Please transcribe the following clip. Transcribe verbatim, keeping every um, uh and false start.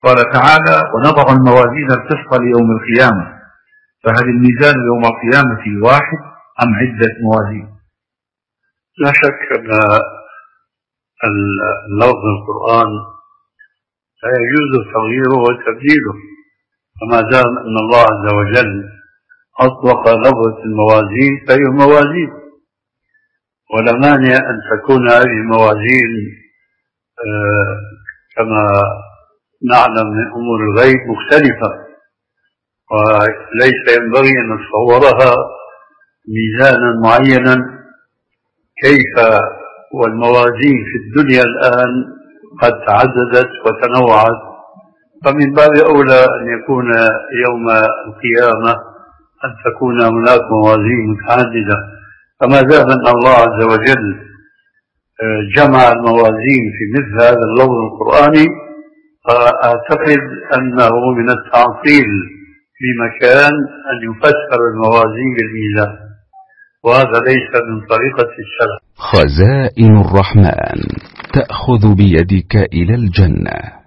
قال تعالى: ونضع الموازين القسط ليوم القيامة، فهل الميزان يوم القيامة واحد أم عدة موازين؟ لا شك أن اللفظ القرآن لا يجوز تغييره وتبديله، فما دام أن الله عز وجل أطلق لفظة الموازين فهي موازين، ولا مانع أن تكون هذه الموازين آه كما نعلم من أمور الغيب مختلفة، وليس ينبغي أن نتصورها ميزانا معينا. كيف والموازين في الدنيا الآن قد تعددت وتنوعت، فمن باب أولى أن يكون يوم القيامة أن تكون هناك موازين متعددة. فما دام أن الله عز وجل جمع الموازين في مثل هذا اللفظ القرآني، فأعتقد أنه من التعطيل في مكان أن يفسر الموازين بالميزان، وهذا ليس من طريقة السلف. خزائن الرحمن تأخذ بيدك إلى الجنة.